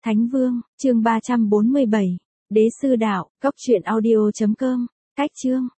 Thánh Vương, chương 347. Đế sư đạo, cốc truyện audio.com. Cách chương.